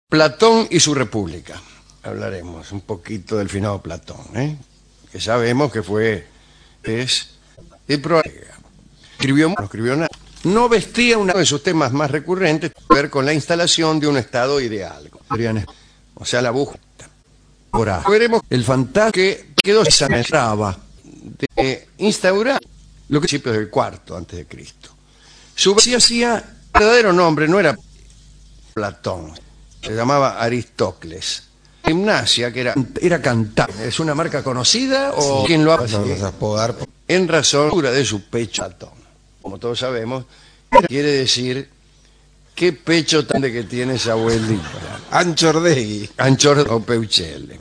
Platón y su República. Hablaremos un poquito del finado Platón, que sabemos que es prolega. No escribió nada. No vestía uno de sus temas más recurrentes que ver con la instalación de un estado ideal. O sea, la búsqueda. Ahora, veremos el fantasma que quedó sangraba de instaurar lo que principios del cuarto antes de Cristo. Su verdadero nombre no era Platón, se llamaba Aristócles. Gimnasia, que era cantante. ¿Es una marca conocida o quién lo ha apodar? En razón de su pecho Platón. Como todos sabemos, quiere decir qué pecho tan de que tiene esa abuelita. Anchordegui. Anchordegui o Peuchelle.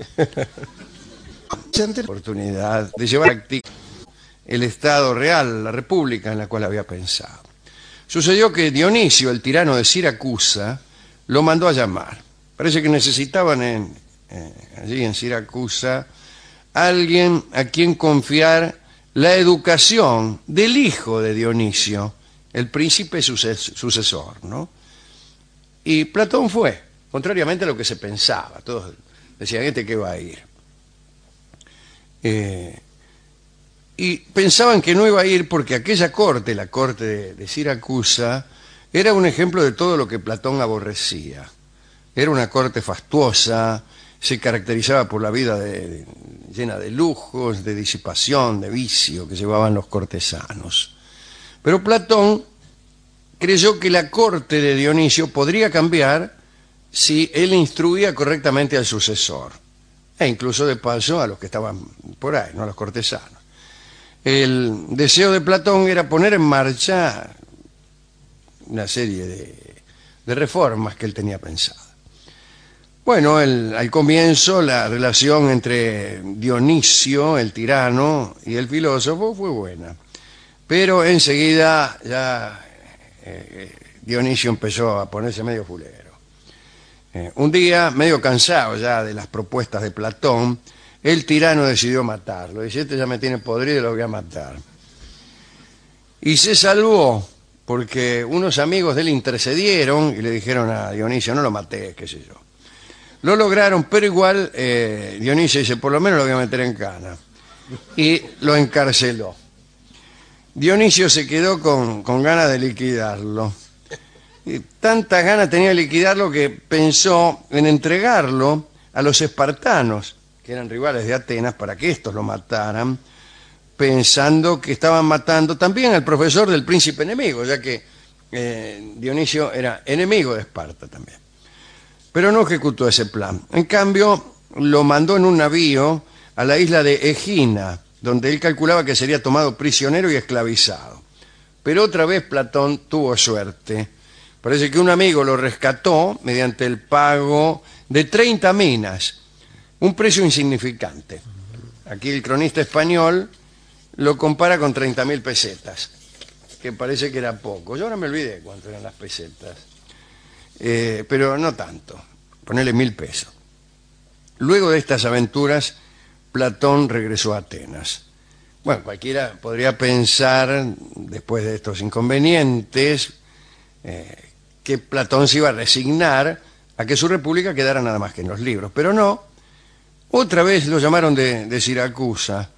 Oportunidad de llevar a práctica el Estado real, la República en la cual había pensado. Sucedió que Dionisio, el tirano de Siracusa, lo mandó a llamar. Parece que necesitaban allí en Siracusa alguien a quien confiar la educación del hijo de Dionisio, el príncipe sucesor, ¿no? Y Platón fue, contrariamente a lo que se pensaba. Todos decían, ¿este qué va a ir? Y pensaban que no iba a ir porque aquella corte, la corte de Siracusa, era un ejemplo de todo lo que Platón aborrecía. Era una corte fastuosa, se caracterizaba por la vida llena de lujos, de disipación, de vicio que llevaban los cortesanos. Pero Platón creyó que la corte de Dionisio podría cambiar si él instruía correctamente al sucesor, e incluso de paso a los que estaban por ahí, no a los cortesanos. El deseo de Platón era poner en marcha una serie de reformas que él tenía pensadas. Bueno, al comienzo la relación entre Dionisio, el tirano, y el filósofo fue buena. Pero enseguida ya Dionisio empezó a ponerse medio fulero. Un día, medio cansado ya de las propuestas de Platón, el tirano decidió matarlo. Dice, este ya me tiene podrido, lo voy a matar. Y se salvó porque unos amigos de él intercedieron y le dijeron a Dionisio, no lo maté, qué sé yo. Lo lograron, pero igual Dionisio dice, por lo menos lo voy a meter en cana. Y lo encarceló. Dionisio se quedó con ganas de liquidarlo. Y tantas ganas tenía de liquidarlo que pensó en entregarlo a los espartanos, que eran rivales de Atenas, para que estos lo mataran, pensando que estaban matando también al profesor del príncipe enemigo, ya que Dionisio era enemigo de Esparta también. Pero no ejecutó ese plan. En cambio, lo mandó en un navío a la isla de Egina, donde él calculaba que sería tomado prisionero y esclavizado. Pero otra vez Platón tuvo suerte. Parece que un amigo lo rescató mediante el pago de 30 minas, un precio insignificante. Aquí el cronista español lo compara con 30.000 pesetas, que parece que era poco. Yo ahora me olvidé cuánto eran las pesetas. Pero no tanto, ponele 1.000 pesos. Luego de estas aventuras, Platón regresó a Atenas. Bueno, cualquiera podría pensar, después de estos inconvenientes, que Platón se iba a resignar a que su república quedara nada más que en los libros, pero no. Otra vez lo llamaron de Siracusa.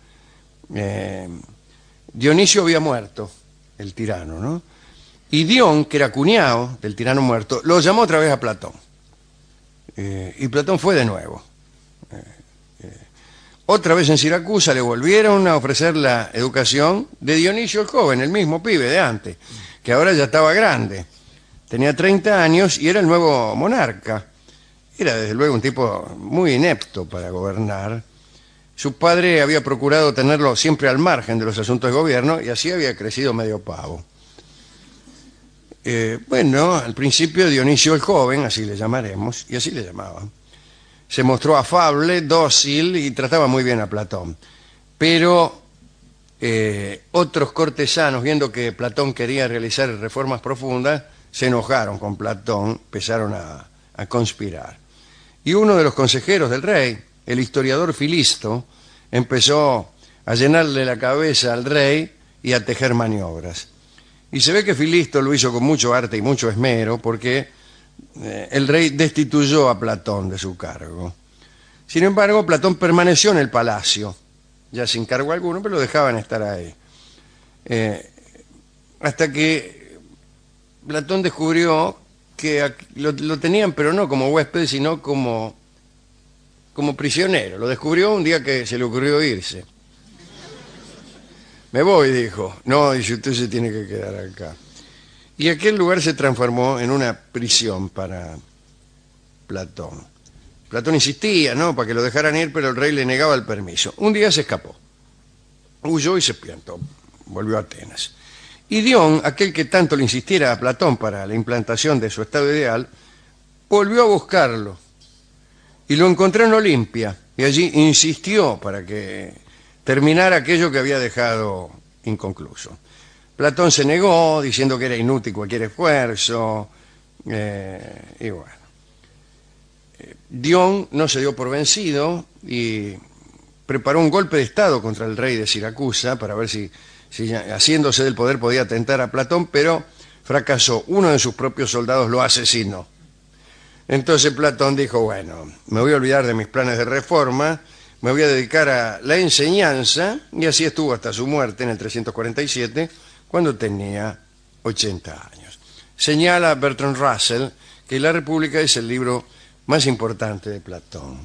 Dionisio había muerto, el tirano, ¿no? Y Dion, que era cuñado del tirano muerto, lo llamó otra vez a Platón. Y Platón fue de nuevo. Otra vez en Siracusa le volvieron a ofrecer la educación de Dionisio el joven, el mismo pibe de antes, que ahora ya estaba grande. Tenía 30 años y era el nuevo monarca. Era desde luego un tipo muy inepto para gobernar. Su padre había procurado tenerlo siempre al margen de los asuntos de gobierno y así había crecido medio pavo. Bueno, al principio Dionisio el joven, así le llamaremos, y así le llamaban, se mostró afable, dócil y trataba muy bien a Platón. Pero otros cortesanos, viendo que Platón quería realizar reformas profundas, se enojaron con Platón, empezaron a conspirar. Y uno de los consejeros del rey, el historiador Filisto, empezó a llenarle la cabeza al rey y a tejer maniobras. Y se ve que Filisto lo hizo con mucho arte y mucho esmero, porque el rey destituyó a Platón de su cargo. Sin embargo, Platón permaneció en el palacio, ya sin cargo alguno, pero lo dejaban estar ahí. Hasta que Platón descubrió que lo tenían, pero no como huésped, sino como prisionero. Lo descubrió un día que se le ocurrió irse. Me voy, dijo. No, dice, usted se tiene que quedar acá. Y aquel lugar se transformó en una prisión para Platón. Platón insistía, ¿no?, para que lo dejaran ir, pero el rey le negaba el permiso. Un día se escapó. Huyó y se plantó. Volvió a Atenas. Y Dion, aquel que tanto le insistiera a Platón para la implantación de su estado ideal, volvió a buscarlo. Y lo encontró en Olimpia. Y allí insistió para que terminara aquello que había dejado inconcluso. Platón se negó, diciendo que era inútil cualquier esfuerzo. Y bueno. Dion no se dio por vencido y preparó un golpe de estado contra el rey de Siracusa para ver si haciéndose del poder podía tentar a Platón, pero fracasó. Uno de sus propios soldados lo asesinó. Entonces Platón dijo, bueno, me voy a olvidar de mis planes de reforma, me voy a dedicar a la enseñanza, y así estuvo hasta su muerte en el 347, cuando tenía 80 años. Señala Bertrand Russell que La República es el libro más importante de Platón.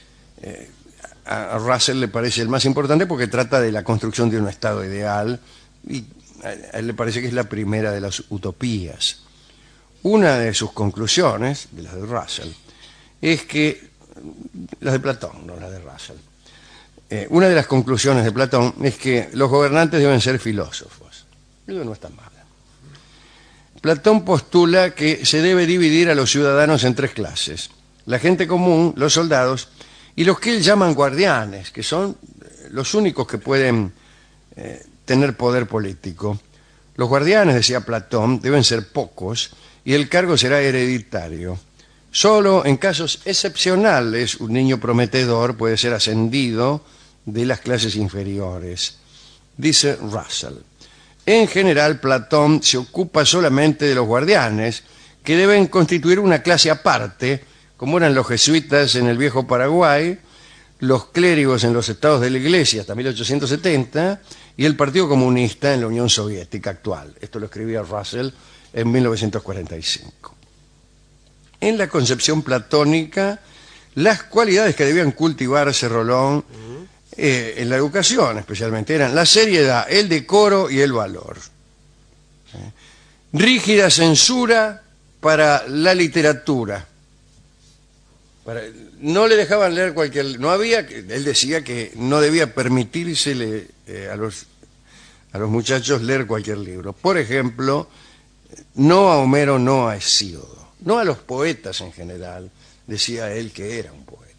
A Russell le parece el más importante porque trata de la construcción de un estado ideal, y a él le parece que es la primera de las utopías. Una de sus conclusiones, de las de Russell, es que, las de Platón, no las de Russell, una de las conclusiones de Platón es que los gobernantes deben ser filósofos. Eso no está mal. Platón postula que se debe dividir a los ciudadanos en 3 clases: la gente común, los soldados y los que él llaman guardianes, que son los únicos que pueden tener poder político. Los guardianes, decía Platón, deben ser pocos y el cargo será hereditario. Solo en casos excepcionales un niño prometedor puede ser ascendido de las clases inferiores. Dice Russell. En general, Platón se ocupa solamente de los guardianes, que deben constituir una clase aparte, como eran los jesuitas en el viejo Paraguay, los clérigos en los estados de la Iglesia hasta 1870 y el Partido Comunista en la Unión Soviética actual. Esto lo escribía Russell en 1945. En la concepción platónica, las cualidades que debían cultivarse, Rolón, en la educación especialmente, eran la seriedad, el decoro y el valor. Rígida censura para la literatura. No le dejaban leer cualquier... No había... Él decía que no debía permitírsele a los muchachos leer cualquier libro. Por ejemplo, no a Homero, no a Hesíodo. No a los poetas en general, decía él que era un poeta.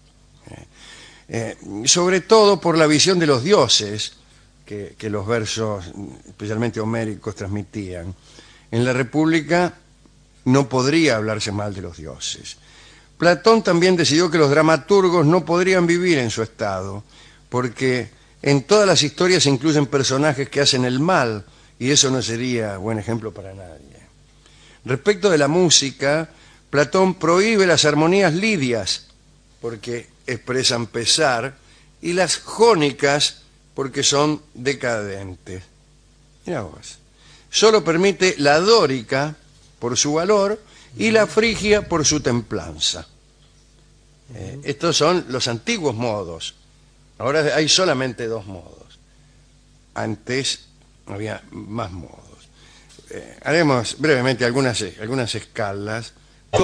Sobre todo por la visión de los dioses que los versos, especialmente homéricos, transmitían. En la República no podría hablarse mal de los dioses. Platón también decidió que los dramaturgos no podrían vivir en su estado, porque en todas las historias se incluyen personajes que hacen el mal, y eso no sería buen ejemplo para nadie. Respecto de la música, Platón prohíbe las armonías lidias, porque expresan pesar, y las jónicas, porque son decadentes. Mirá vos. Solo permite la dórica, por su valor, y la frigia por su templanza. Estos son los antiguos modos. Ahora hay solamente 2 modos. Antes había más modos. Haremos brevemente algunas escalas.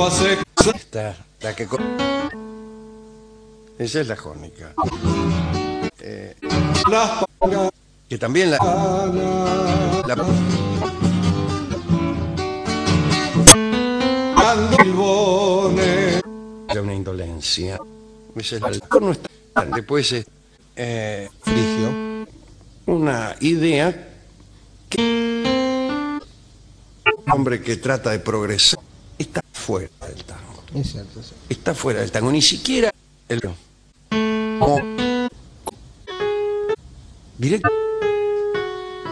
Esa es la jónica. Que también de una indolencia. Después frigio, una idea que un hombre que trata de progresar está fuera del tango. Es cierto, sí. Está fuera del tango, ni siquiera el directo.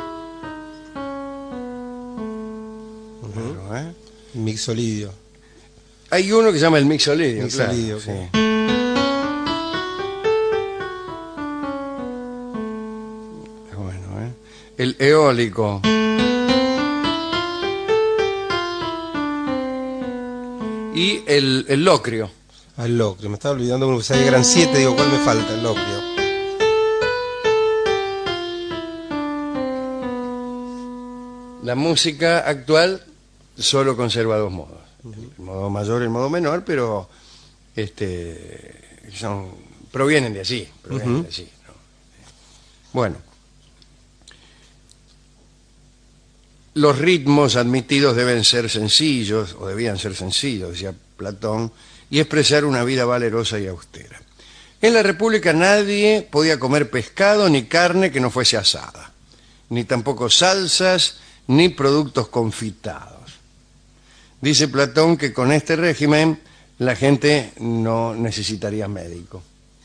Mixolidio. Hay uno que se llama el mixolidio. Mixolidio, claro, sí. sí. Bueno, el eólico. Y el locrio. Al locrio, me estaba olvidando uno que sabía que eran 7, digo, ¿cuál me falta? El locrio. La música actual solo conserva dos modos. El modo mayor y el modo menor, pero provienen de allí. Provienen de allí, ¿no? Bueno. Los ritmos admitidos deben ser sencillos, o debían ser sencillos, decía Platón, y expresar una vida valerosa y austera. En la República nadie podía comer pescado ni carne que no fuese asada, ni tampoco salsas ni productos confitados. Dice Platón que con este régimen la gente no necesitaría médico.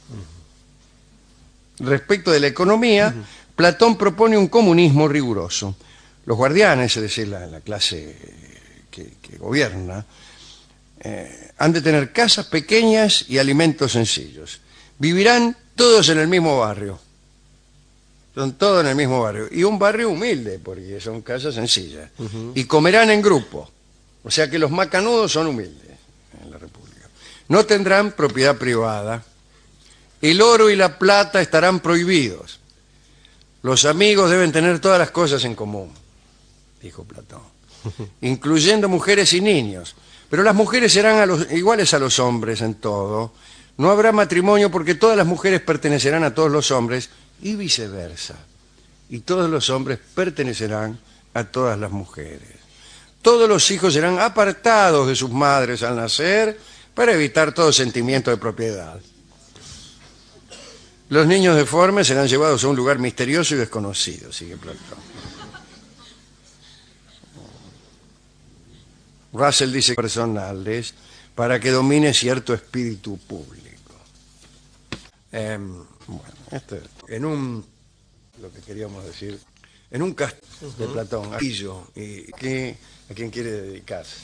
Respecto de la economía, Platón propone un comunismo riguroso. Los guardianes, es decir, la clase que gobierna, han de tener casas pequeñas y alimentos sencillos. Vivirán todos en el mismo barrio. Son todos en el mismo barrio. Y un barrio humilde, porque son casas sencillas. Y comerán en grupo. O sea que los macanudos son humildes en la República. No tendrán propiedad privada. El oro y la plata estarán prohibidos. Los amigos deben tener todas las cosas en común, dijo Platón, incluyendo mujeres y niños. Pero las mujeres serán iguales a los hombres en todo. No habrá matrimonio porque todas las mujeres pertenecerán a todos los hombres y viceversa. Y todos los hombres pertenecerán a todas las mujeres. Todos los hijos serán apartados de sus madres al nacer para evitar todo sentimiento de propiedad. Los niños deformes serán llevados a un lugar misterioso y desconocido, sigue Platón. Russell dice personales para que domine cierto espíritu público. Bueno, lo que queríamos decir, en un castillo de Platón, ¿y a quién quiere dedicarse?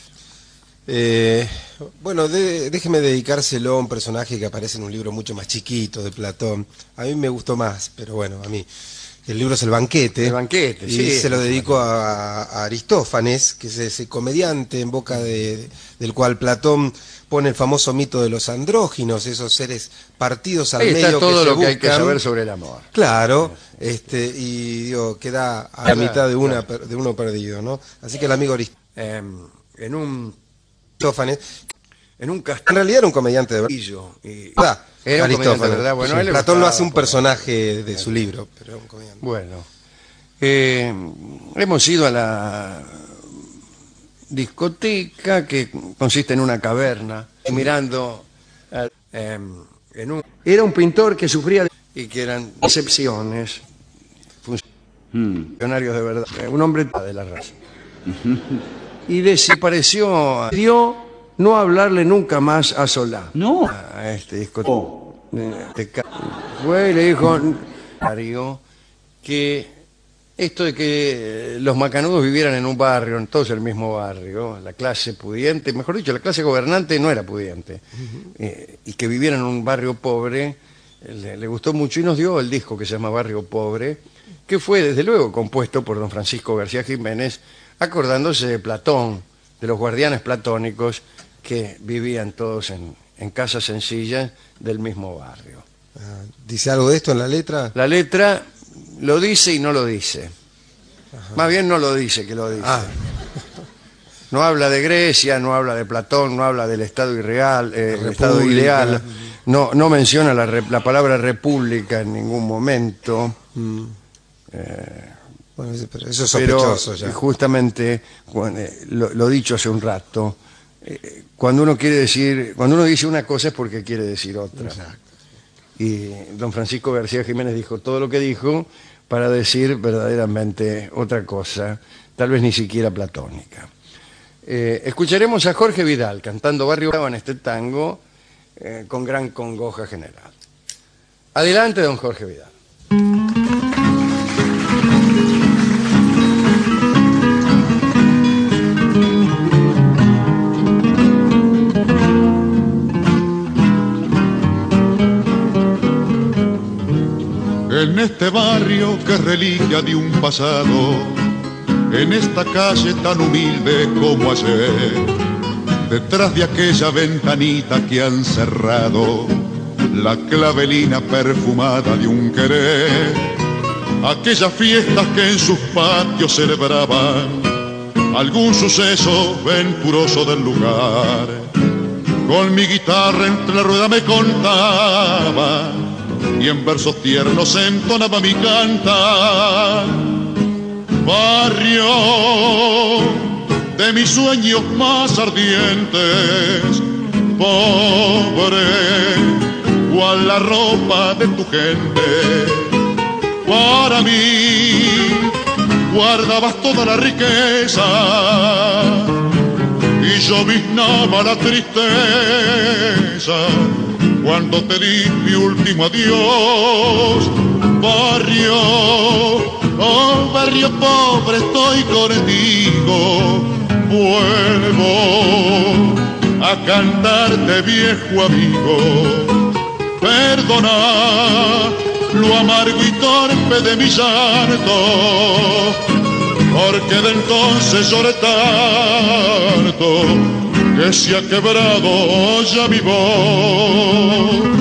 Bueno, déjeme dedicárselo a un personaje que aparece en un libro mucho más chiquito de Platón. A mí me gustó más, pero bueno, a mí. El libro es El Banquete. El Banquete, y sí. Se lo dedico a Aristófanes, que es ese comediante en boca del cual Platón pone el famoso mito de los andróginos, esos seres partidos al Ahí medio está todo que se lo que hay que buscan. saber sobre el amor. Claro, y digo, queda a la mitad de uno perdido, ¿no? Así que el amigo Aristófanes, en realidad era un comediante de verdad. Era un comediante de verdad. Bueno, Sí, a él le Platón lo gustaba, hace un personaje de su libro, pero era un comediante. Bueno, hemos ido a la discoteca, que consiste en una caverna, mirando era un pintor que sufría y que eran excepciones, funcionarios de verdad, un hombre de la raza. Y desapareció, dio no hablarle nunca más a Solá. No. A este discoteca. Fue y le dijo que esto de que los macanudos vivieran en un barrio, en todos el mismo barrio, la clase pudiente, mejor dicho, la clase gobernante no era pudiente, y que vivieran en un barrio pobre, le gustó mucho y nos dio el disco que se llama Barrio Pobre, que fue desde luego compuesto por don Francisco García Jiménez, acordándose de Platón, de los guardianes platónicos que vivían todos en casas sencillas del mismo barrio. ¿Dice algo de esto en la letra? La letra lo dice y no lo dice. Ajá. Más bien no lo dice que lo dice. No habla de Grecia, no habla de Platón, no habla del Estado irreal, el Estado ideal. No menciona la palabra república en ningún momento. Bueno, pero eso es sospechoso. Pero, ya. Justamente lo dicho hace un rato, cuando uno dice una cosa es porque quiere decir otra. Exacto. Y don Francisco García Jiménez dijo todo lo que dijo para decir verdaderamente otra cosa, tal vez ni siquiera platónica. Escucharemos a Jorge Vidal cantando Barrio Bravo en este tango con gran congoja general. Adelante, don Jorge Vidal. En este barrio que es reliquia de un pasado, en esta calle tan humilde como ayer, detrás de aquella ventanita que han cerrado, la clavelina perfumada de un querer, aquellas fiestas que en sus patios celebraban algún suceso venturoso del lugar. Con mi guitarra entre la rueda me contaba y en versos tiernos entonaba mi cantar. Barrio de mis sueños más ardientes, pobre, cual la ropa de tu gente. Para mí guardabas toda la riqueza y yo biznaba la tristeza cuando te di mi último adiós. Barrio, oh barrio pobre, estoy contigo, vuelvo a cantarte, viejo amigo. Perdona lo amargo y torpe de mi llanto, porque de entonces lloré tanto que se ha quebrado ya mi voz.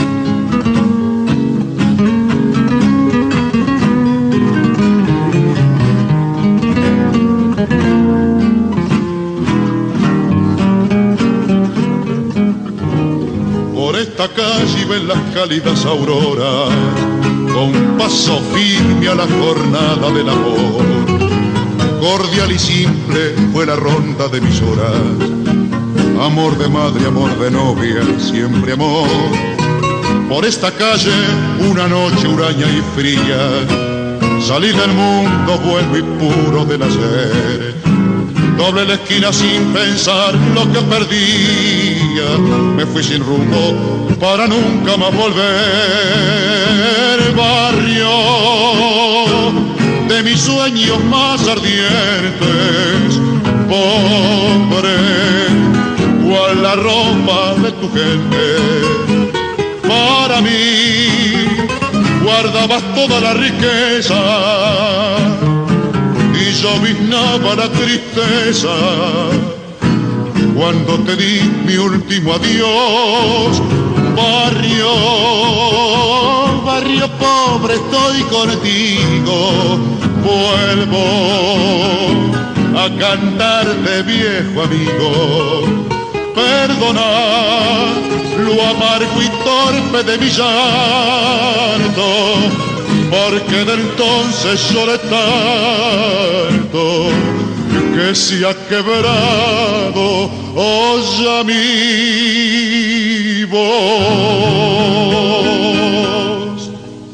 Por esta calle ven las cálidas auroras, con paso firme a la jornada del amor. Cordial y simple fue la ronda de mis horas, amor de madre, amor de novia, siempre amor. Por esta calle una noche huraña y fría, salí del mundo vuelvo y puro del ayer. Doble la esquina sin pensar lo que perdía, me fui sin rumbo para nunca más volver. Barrio de mis sueños más ardientes, pobre, cual la ropa de tu gente. Para mí guardabas toda la riqueza y yo biznaba la tristeza cuando te di mi último adiós. Barrio, barrio pobre, estoy contigo, vuelvo a cantarte, viejo amigo. Perdona lo amargo y torpe de mi llanto, porque de entonces lloré tanto que se ha quebrado ya mi voz.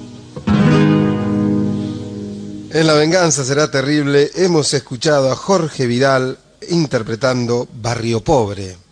En La venganza será terrible hemos escuchado a Jorge Vidal interpretando Barrio Pobre.